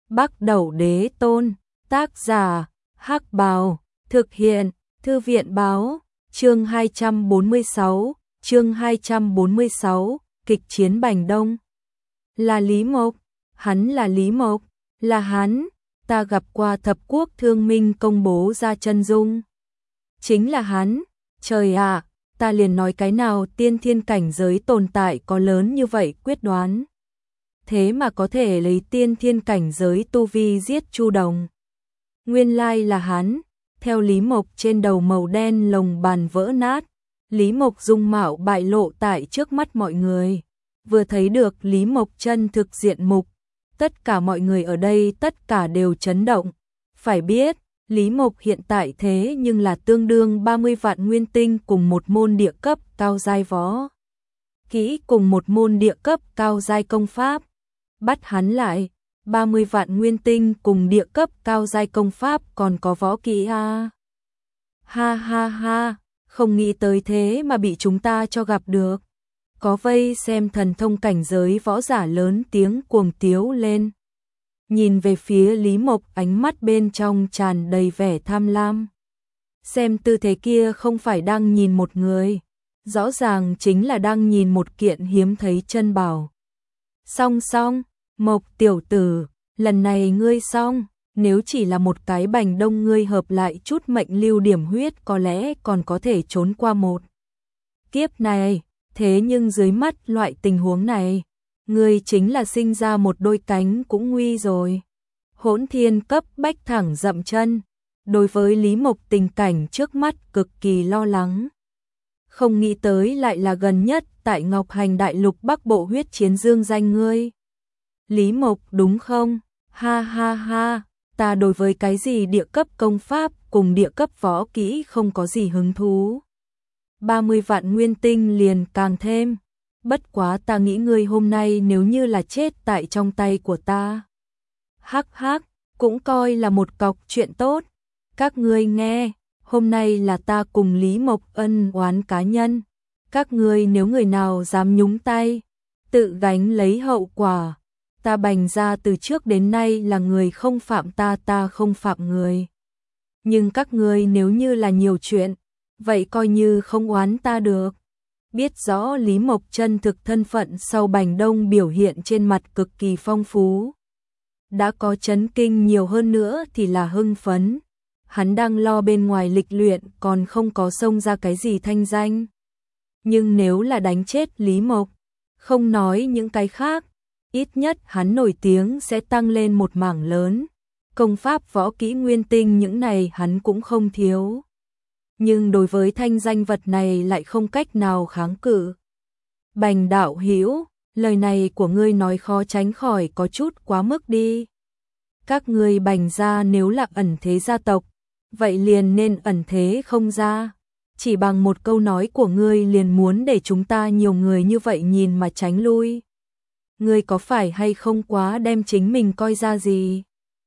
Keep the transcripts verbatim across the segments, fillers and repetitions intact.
Bắc Đẩu Đế Tôn, tác giả, Hắc Bào, thực hiện, Thư viện Báo, chương hai trăm bốn mươi sáu, chương hai trăm bốn mươi sáu, kịch chiến Bành Đông. Là Lý Mộc, hắn là Lý Mộc, là hắn, ta gặp qua thập quốc thương minh công bố ra chân dung. Chính là hắn, trời ạ, ta liền nói cái nào tiên thiên cảnh giới tồn tại có lớn như vậy quyết đoán. Thế mà có thể lấy tiên thiên cảnh giới tu vi giết Chu Đồng. Nguyên lai là hắn, theo Lý Mộc trên đầu màu đen lồng bàn vỡ nát, Lý Mộc dung mạo bại lộ tại trước mắt mọi người. Vừa thấy được Lý Mộc chân thực diện mục, tất cả mọi người ở đây tất cả đều chấn động. Phải biết, Lý Mộc hiện tại thế nhưng là tương đương ba mươi vạn nguyên tinh cùng một môn địa cấp cao giai võ kỹ cùng một môn địa cấp cao giai công pháp. Bắt hắn lại, ba mươi vạn nguyên tinh cùng địa cấp cao giai công pháp còn có võ kỹ a. Ha ha ha, không nghĩ tới thế mà bị chúng ta cho gặp được. Có vây xem thần thông cảnh giới võ giả lớn tiếng cuồng tiếu lên. Nhìn về phía Lý Mộc, ánh mắt bên trong tràn đầy vẻ tham lam. Xem tư thế kia không phải đang nhìn một người, rõ ràng chính là đang nhìn một kiện hiếm thấy chân bảo. Song song, Mộc tiểu tử, lần này ngươi xong, nếu chỉ là một cái Bành Đông ngươi hợp lại chút mệnh lưu điểm huyết có lẽ còn có thể trốn qua một kiếp này, thế nhưng dưới mắt loại tình huống này, ngươi chính là sinh ra một đôi cánh cũng nguy rồi. Hỗn Thiên cấp bách thẳng dậm chân, đối với Lý Mộc tình cảnh trước mắt cực kỳ lo lắng. Không nghĩ tới lại là gần nhất tại Ngọc Hành Đại Lục Bắc Bộ huyết chiến dương danh ngươi. Lý Mộc đúng không? Ha ha ha, ta đối với cái gì địa cấp công pháp cùng địa cấp võ kỹ không có gì hứng thú. ba mươi vạn nguyên tinh liền càng thêm. Bất quá ta nghĩ ngươi hôm nay nếu như là chết tại trong tay của ta. Hắc hắc, cũng coi là một cọc chuyện tốt. Các ngươi nghe, hôm nay là ta cùng Lý Mộc ân oán cá nhân. Các ngươi nếu người nào dám nhúng tay, tự gánh lấy hậu quả. Ta Bành ra từ trước đến nay là người không phạm ta, ta không phạm người. Nhưng các ngươi nếu như là nhiều chuyện, vậy coi như không oán ta được. Biết rõ Lý Mộc chân thực thân phận sau Bành Đông biểu hiện trên mặt cực kỳ phong phú. Đã có chấn kinh nhiều hơn nữa thì là hưng phấn. Hắn đang lo bên ngoài lịch luyện còn không có xông ra cái gì thanh danh. Nhưng nếu là đánh chết Lý Mộc, không nói những cái khác, ít nhất hắn nổi tiếng sẽ tăng lên một mảng lớn. Công pháp võ kỹ nguyên tinh những này hắn cũng không thiếu. Nhưng đối với thanh danh vật này lại không cách nào kháng cự. Bành đạo hữu, lời này của ngươi nói khó tránh khỏi có chút quá mức đi. Các ngươi Bành gia nếu là ẩn thế gia tộc, vậy liền nên ẩn thế không ra. Chỉ bằng một câu nói của ngươi liền muốn để chúng ta nhiều người như vậy nhìn mà tránh lui. Ngươi có phải hay không quá đem chính mình coi ra gì?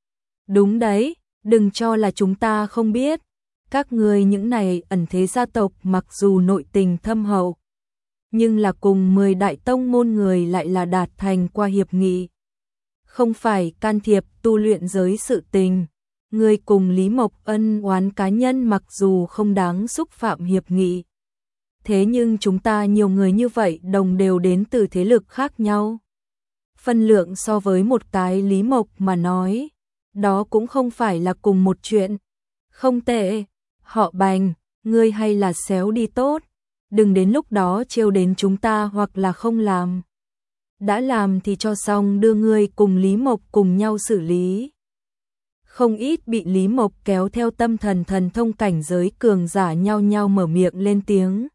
Đúng đấy, đừng cho là chúng ta không biết. Các ngươi những này ẩn thế gia tộc mặc dù nội tình thâm hậu, nhưng là cùng mười đại tông môn người lại là đạt thành qua hiệp nghị. Không phải can thiệp tu luyện giới sự tình. Ngươi cùng Lý Mộc ân oán cá nhân mặc dù không đáng xúc phạm hiệp nghị. Thế nhưng chúng ta nhiều người như vậy đồng đều đến từ thế lực khác nhau. Phân lượng so với một cái Lý Mộc mà nói, đó cũng không phải là cùng một chuyện. Không tệ, họ Bành, ngươi hay là xéo đi tốt, đừng đến lúc đó trêu đến chúng ta hoặc là không làm. Đã làm thì cho xong đưa ngươi cùng Lý Mộc cùng nhau xử lý. Không ít bị Lý Mộc kéo theo tâm thần thần thông cảnh giới cường giả nhau nhau mở miệng lên tiếng.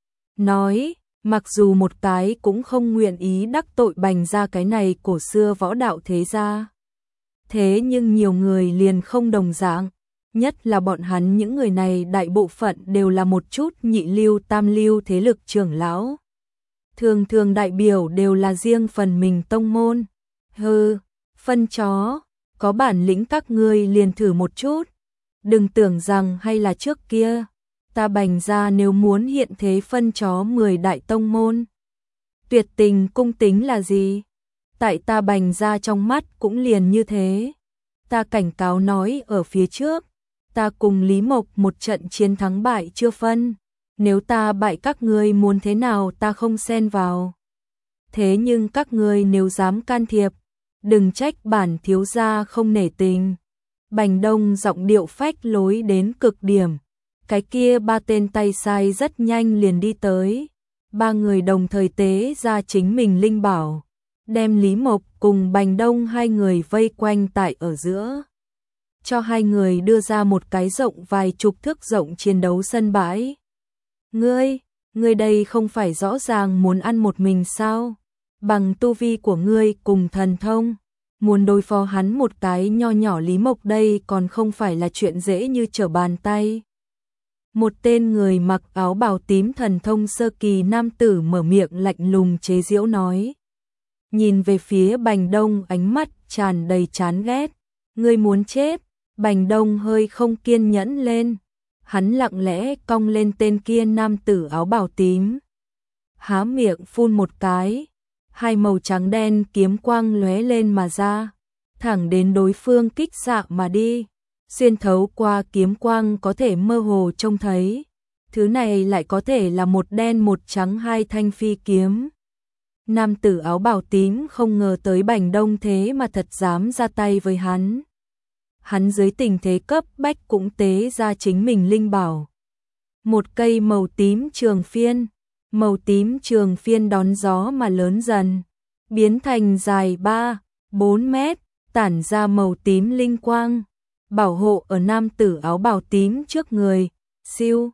Nói, mặc dù một cái cũng không nguyện ý đắc tội Bành ra cái này cổ xưa võ đạo thế gia. Thế nhưng nhiều người liền không đồng dạng, nhất là bọn hắn những người này đại bộ phận đều là một chút nhị lưu tam lưu thế lực trưởng lão. Thường thường đại biểu đều là riêng phần mình tông môn. Hừ, phân chó, có bản lĩnh các ngươi liền thử một chút. Đừng tưởng rằng hay là trước kia, ta Bành ra nếu muốn hiện thế phân chó mười đại tông môn. Tuyệt tình cung tính là gì? Tại ta Bành ra trong mắt cũng liền như thế. ta cảnh cáo nói ở phía trước, ta cùng Lý Mộc một trận chiến thắng bại chưa phân, nếu ta bại các ngươi muốn thế nào ta không xen vào. Thế nhưng các ngươi nếu dám can thiệp, đừng trách bản thiếu gia không nể tình. Bành Đông giọng điệu phách lối đến cực điểm. Cái kia ba tên tay sai rất nhanh liền đi tới. Ba người đồng thời tế ra chính mình linh bảo, đem Lý Mộc cùng Bành Đông hai người vây quanh tại ở giữa. Cho hai người đưa ra một cái rộng vài chục thước rộng chiến đấu sân bãi. Ngươi, ngươi đây không phải rõ ràng muốn ăn một mình sao? Bằng tu vi của ngươi cùng thần thông, muốn đối phó hắn một cái nho nhỏ Lý Mộc đây còn không phải là chuyện dễ như trở bàn tay. Một tên người mặc áo bào tím thần thông sơ kỳ nam tử mở miệng lạnh lùng chế giễu nói. Nhìn về phía Bành Đông ánh mắt tràn đầy chán ghét. Ngươi muốn chết? Bành Đông hơi không kiên nhẫn lên. Hắn lặng lẽ cong lên tên kia nam tử áo bào tím. Há miệng phun một cái. Hai màu trắng đen kiếm quang lóe lên mà ra. Thẳng đến đối phương kích xạ mà đi. Xuyên thấu qua kiếm quang có thể mơ hồ trông thấy. Thứ này lại có thể là một đen một trắng hai thanh phi kiếm. Nam tử áo bào tím không ngờ tới Bành Đông thế mà thật dám ra tay với hắn. Hắn dưới tình thế cấp bách cũng tế ra chính mình linh bảo. Một cây màu tím trường phiên, màu tím trường phiên đón gió mà lớn dần, biến thành dài ba, bốn mét, tản ra màu tím linh quang, bảo hộ ở nam tử áo bào tím trước người, siêu.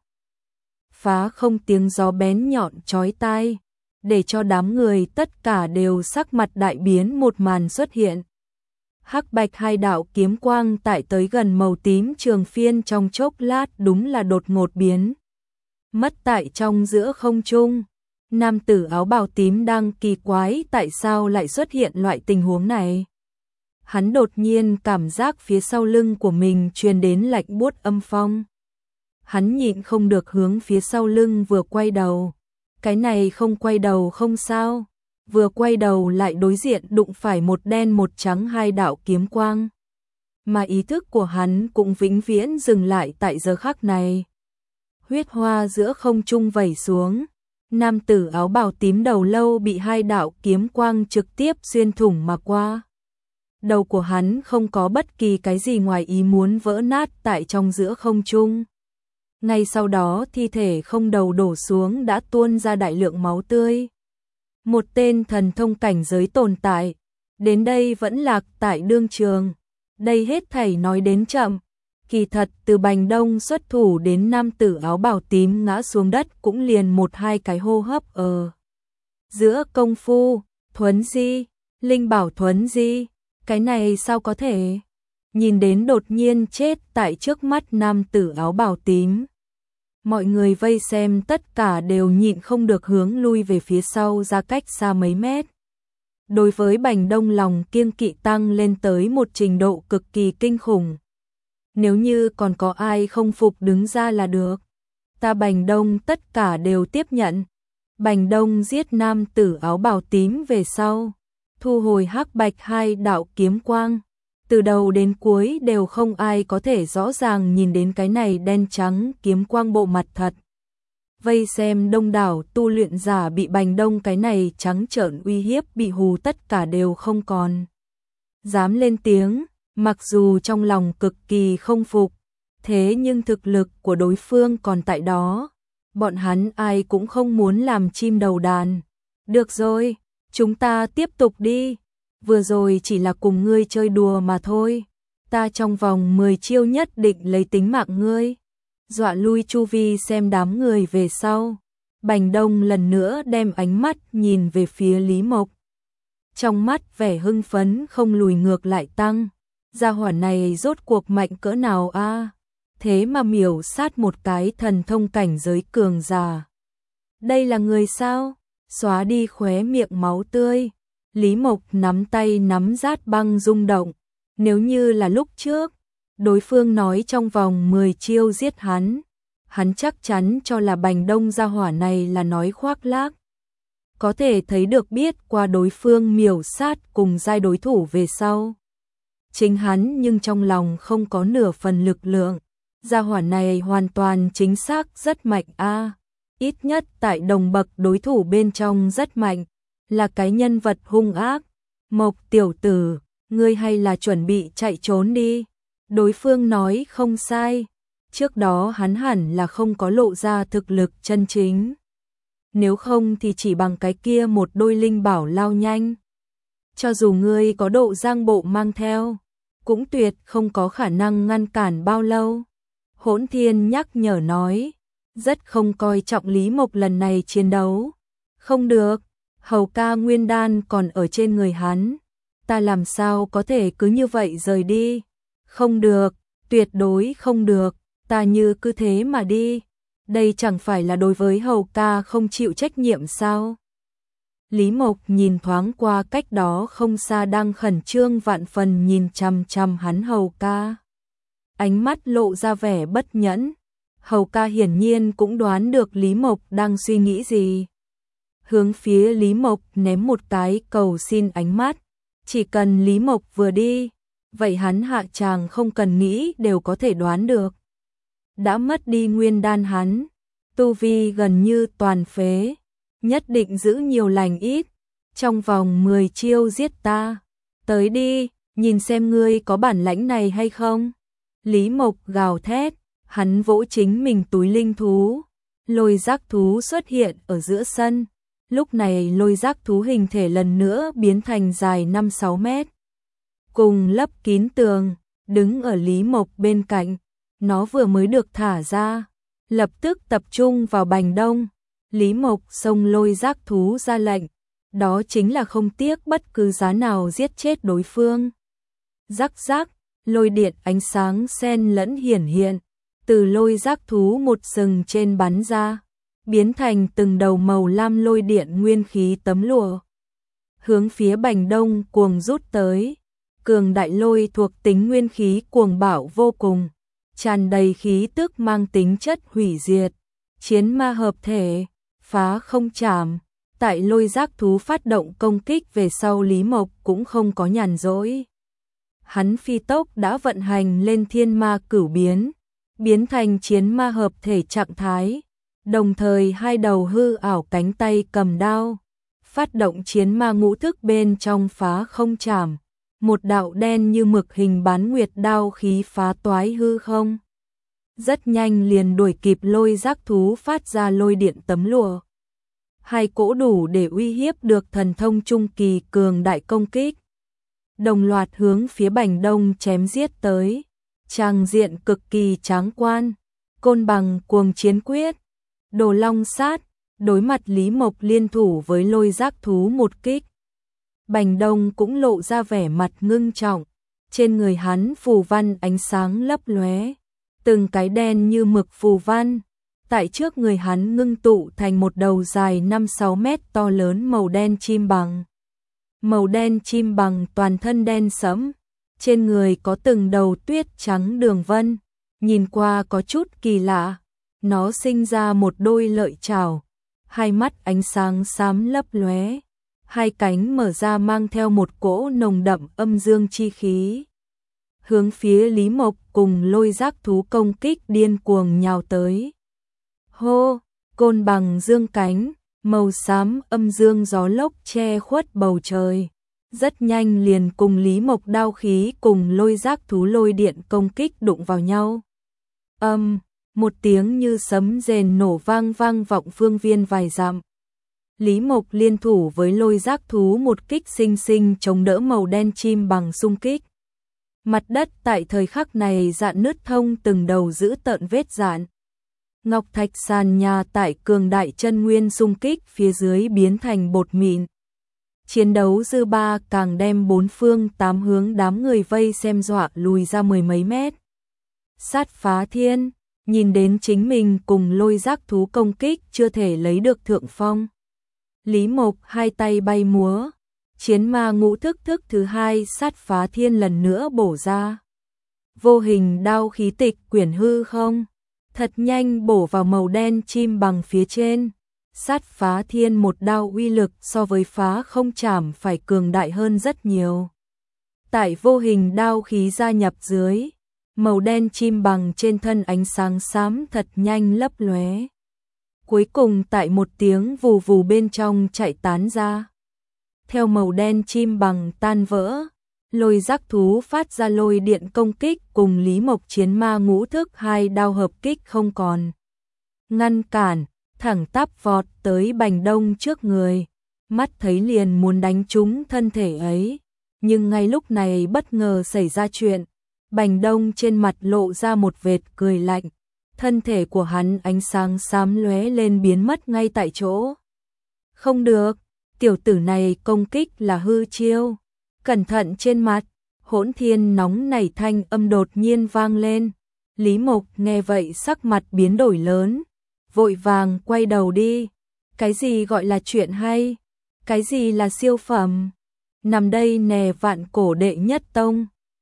Phá không tiếng gió bén nhọn chói tai, để cho đám người tất cả đều sắc mặt đại biến một màn xuất hiện. Hắc bạch hai đạo kiếm quang tại tới gần màu tím trường phiên trong chốc lát đúng là đột ngột biến. Mất tại trong giữa không trung. Nam tử áo bào tím đang kỳ quái tại sao lại xuất hiện loại tình huống này. Hắn đột nhiên cảm giác phía sau lưng của mình truyền đến lạnh buốt âm phong. Hắn nhịn không được hướng phía sau lưng vừa quay đầu. Cái này không quay đầu không sao. Vừa quay đầu lại đối diện đụng phải một đen một trắng hai đạo kiếm quang. Mà ý thức của hắn cũng vĩnh viễn dừng lại tại giờ khắc này. Huyết hoa giữa không trung vẩy xuống. Nam tử áo bào tím đầu lâu bị hai đạo kiếm quang trực tiếp xuyên thủng mà qua. Đầu của hắn không có bất kỳ cái gì ngoài ý muốn vỡ nát tại trong giữa không trung. Ngay sau đó thi thể không đầu đổ xuống đã tuôn ra đại lượng máu tươi. Một tên thần thông cảnh giới tồn tại, đến đây vẫn lạc tại đương trường. Đây hết thảy nói đến chậm, kỳ thật từ Bành Đông xuất thủ đến nam tử áo bào tím ngã xuống đất cũng liền một hai cái hô hấp ở. Giữa công phu, thuấn di, linh bảo thuấn di, cái này sao có thể? Nhìn đến đột nhiên chết tại trước mắt nam tử áo bào tím. Mọi người vây xem tất cả đều nhịn không được hướng lui về phía sau ra cách xa mấy mét. Đối với Bành Đông lòng kiêng kỵ tăng lên tới một trình độ cực kỳ kinh khủng. Nếu như còn có ai không phục đứng ra là được. Ta Bành Đông tất cả đều tiếp nhận. Bành Đông giết nam tử áo bào tím về sau. Thu hồi hắc bạch hai đạo kiếm quang. Từ đầu đến cuối đều không ai có thể rõ ràng nhìn đến cái này đen trắng kiếm quang bộ mặt thật. Vây xem đông đảo tu luyện giả bị Bành Đông cái này trắng trợn uy hiếp bị hù tất cả đều không còn dám lên tiếng, mặc dù trong lòng cực kỳ không phục, thế nhưng thực lực của đối phương còn tại đó. Bọn hắn ai cũng không muốn làm chim đầu đàn. Được rồi, chúng ta tiếp tục đi. Vừa rồi chỉ là cùng ngươi chơi đùa mà thôi. Ta trong vòng mười chiêu nhất định lấy tính mạng ngươi. Dọa lui chu vi xem đám người về sau. Bành Đông lần nữa đem ánh mắt nhìn về phía Lý Mộc. Trong mắt vẻ hưng phấn không lùi ngược lại tăng. Gia hỏa này rốt cuộc mạnh cỡ nào a? Thế mà miểu sát một cái thần thông cảnh giới cường giả. Đây là người sao? Xóa đi khóe miệng máu tươi. Lý Mộc nắm tay nắm rát băng rung động. Nếu như là lúc trước, đối phương nói trong vòng mười chiêu giết hắn, hắn chắc chắn cho là Bành Đông gia hỏa này là nói khoác lác. Có thể thấy được biết qua đối phương miểu sát cùng giai đối thủ về sau. chính hắn nhưng trong lòng không có nửa phần lực lượng. Gia hỏa này hoàn toàn chính xác rất mạnh a, ít nhất tại đồng bậc đối thủ bên trong rất mạnh, là cái nhân vật hung ác. Mộc tiểu tử, ngươi hay là chuẩn bị chạy trốn đi. Đối phương nói không sai, trước đó hắn hẳn là không có lộ ra thực lực chân chính. Nếu không thì chỉ bằng cái kia một đôi linh bảo lao nhanh. Cho dù ngươi có độ giang bộ mang theo, cũng tuyệt không có khả năng ngăn cản bao lâu. Hỗn Thiên nhắc nhở nói, rất không coi trọng Lý Mộc lần này chiến đấu. Không được, hầu ca nguyên đan còn ở trên người hắn, ta làm sao có thể cứ như vậy rời đi. Không được, tuyệt đối không được, ta như cứ thế mà đi. Đây chẳng phải là đối với hầu ca không chịu trách nhiệm sao? Lý Mộc nhìn thoáng qua cách đó không xa đang khẩn trương vạn phần nhìn chằm chằm hắn hầu ca. Ánh mắt lộ ra vẻ bất nhẫn. Hầu ca hiển nhiên cũng đoán được Lý Mộc đang suy nghĩ gì. Hướng phía Lý Mộc ném một cái cầu xin ánh mắt. Chỉ cần Lý Mộc vừa đi, vậy hắn hạ tràng không cần nghĩ đều có thể đoán được. Đã mất đi nguyên đan hắn, tu vi gần như toàn phế, nhất định giữ nhiều lành ít, trong vòng mười chiêu giết ta. Tới đi, nhìn xem ngươi có bản lãnh này hay không. Lý Mộc gào thét, hắn vỗ chính mình túi linh thú, lôi giác thú xuất hiện ở giữa sân. Lúc này lôi giác thú hình thể lần nữa biến thành dài năm sáu mét. Cùng lấp kín tường, đứng ở Lý Mộc bên cạnh. Nó vừa mới được thả ra, lập tức tập trung vào Bành Đông. Lý Mộc xông lôi giác thú ra lệnh, đó chính là không tiếc bất cứ giá nào giết chết đối phương. Rắc rắc, lôi điện ánh sáng xen lẫn hiển hiện, từ lôi giác thú một sừng trên bắn ra, biến thành từng đầu màu lam lôi điện nguyên khí tấm lụa. Hướng phía Bành Đông cuồng rút tới, cường đại lôi thuộc tính nguyên khí cuồng bạo vô cùng, tràn đầy khí tức mang tính chất hủy diệt. Chiến ma hợp thể, phá không chạm. Tại lôi giác thú phát động công kích về sau, Lý Mộc cũng không có nhàn rỗi. Hắn phi tốc đã vận hành lên thiên ma cửu biến, biến thành chiến ma hợp thể trạng thái, đồng thời hai đầu hư ảo cánh tay cầm đao, phát động chiến ma ngũ thức bên trong phá không chạm. Một đạo đen như mực hình bán nguyệt đao khí phá toái hư không. Rất nhanh liền đuổi kịp lôi giác thú phát ra lôi điện tấm lụa. Hai cỗ đủ để uy hiếp được thần thông trung kỳ cường đại công kích. Đồng loạt hướng phía Bành Đông chém giết tới. Tràng diện cực kỳ tráng quan. Côn bằng cuồng chiến quyết. Đồ long sát. Đối mặt Lý Mộc liên thủ với lôi giác thú một kích. Bành Đông cũng lộ ra vẻ mặt ngưng trọng. Trên người hắn phù văn ánh sáng lấp lóe, từng cái đen như mực phù văn. Tại trước người hắn ngưng tụ thành một đầu dài năm sáu mét to lớn màu đen chim bằng. Màu đen chim bằng toàn thân đen sẫm, trên người có từng đầu tuyết trắng đường vân, nhìn qua có chút kỳ lạ. Nó sinh ra một đôi lợi chảo, hai mắt ánh sáng xám lấp lóe, hai cánh mở ra mang theo một cỗ nồng đậm âm dương chi khí. Hướng phía Lý Mộc cùng lôi giác thú công kích điên cuồng nhào tới. Hô, côn bằng dương cánh, màu xám âm dương gió lốc che khuất bầu trời. Rất nhanh liền cùng Lý Mộc đao khí cùng lôi giác thú lôi điện công kích đụng vào nhau. Âm, một tiếng như sấm rền nổ vang vang vọng phương viên vài dặm. Lý Mộc liên thủ với lôi giác thú một kích sinh sinh chống đỡ màu đen chim bằng xung kích. Mặt đất tại thời khắc này rạn nứt thông từng đầu giữ tợn vết rạn. Ngọc thạch sàn nhà tại cường đại chân nguyên xung kích phía dưới biến thành bột mịn. Chiến đấu dư ba càng đem bốn phương tám hướng đám người vây xem dọa lùi ra mười mấy mét. Sát phá thiên, nhìn đến chính mình cùng lôi giác thú công kích chưa thể lấy được thượng phong. Lý Mộc hai tay bay múa, chiến ma ngũ thức thức thứ hai sát phá thiên lần nữa bổ ra. Vô hình đao khí tịch quyển hư không, thật nhanh bổ vào màu đen chim bằng phía trên. Sát phá thiên một đao uy lực so với phá không chảm phải cường đại hơn rất nhiều. Tại vô hình đao khí gia nhập dưới, màu đen chim bằng trên thân ánh sáng xám thật nhanh lấp lóe. Cuối cùng tại một tiếng vù vù bên trong chạy tán ra. Theo màu đen chim bằng tan vỡ, lôi giác thú phát ra lôi điện công kích cùng Lý Mộc chiến ma ngũ thức hai đao hợp kích không còn. Ngăn cản, thẳng tắp vọt tới Bành Đông trước người, mắt thấy liền muốn đánh trúng thân thể ấy. Nhưng ngay lúc này bất ngờ xảy ra chuyện, Bành Đông trên mặt lộ ra một vệt cười lạnh, thân thể của hắn ánh sáng xám lóe lên biến mất ngay tại chỗ. Không được, tiểu tử này công kích là hư chiêu. Cẩn thận trên mặt, Hỗn Thiên nóng nảy thanh âm đột nhiên vang lên. Lý Mộc nghe vậy sắc mặt biến đổi lớn, vội vàng quay đầu đi. Cái gì gọi là chuyện hay? Cái gì là siêu phẩm? Nằm đây nè vạn cổ đệ nhất tông.